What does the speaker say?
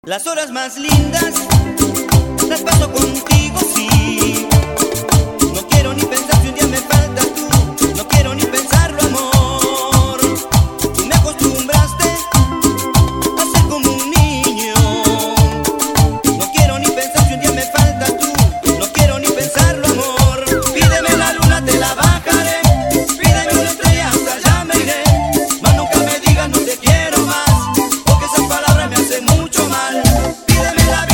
Las horas más lindas las paso contigo, sí. No quiero ni pensar si un día me faltas tú. No quiero ni pensarlo, amor. Tú me acostumbraste a ser como un niño. No quiero ni pensar si un día me faltas tú. No quiero ni pensarlo, amor. Pídeme la luna, te la bajaré. Pídeme una estrella, hasta allá me iré. Mas nunca me digas no te quiero más, porque esas palabras me hacen mucho mal. Pídeme la